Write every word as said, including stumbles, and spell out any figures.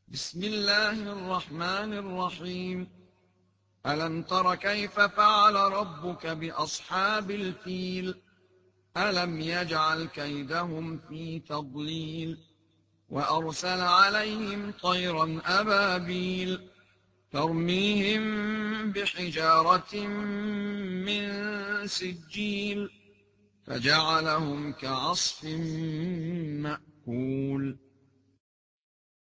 بسم الله الرحمن الرحيم. ألم تر كيف فعل ربك بأصحاب الفيل؟ ألم يجعل كيدهم في تضليل وأرسل عليهم طيرا أبابيل ترميهم بحجارة من سجيل فجعلهم كعصف مأكول.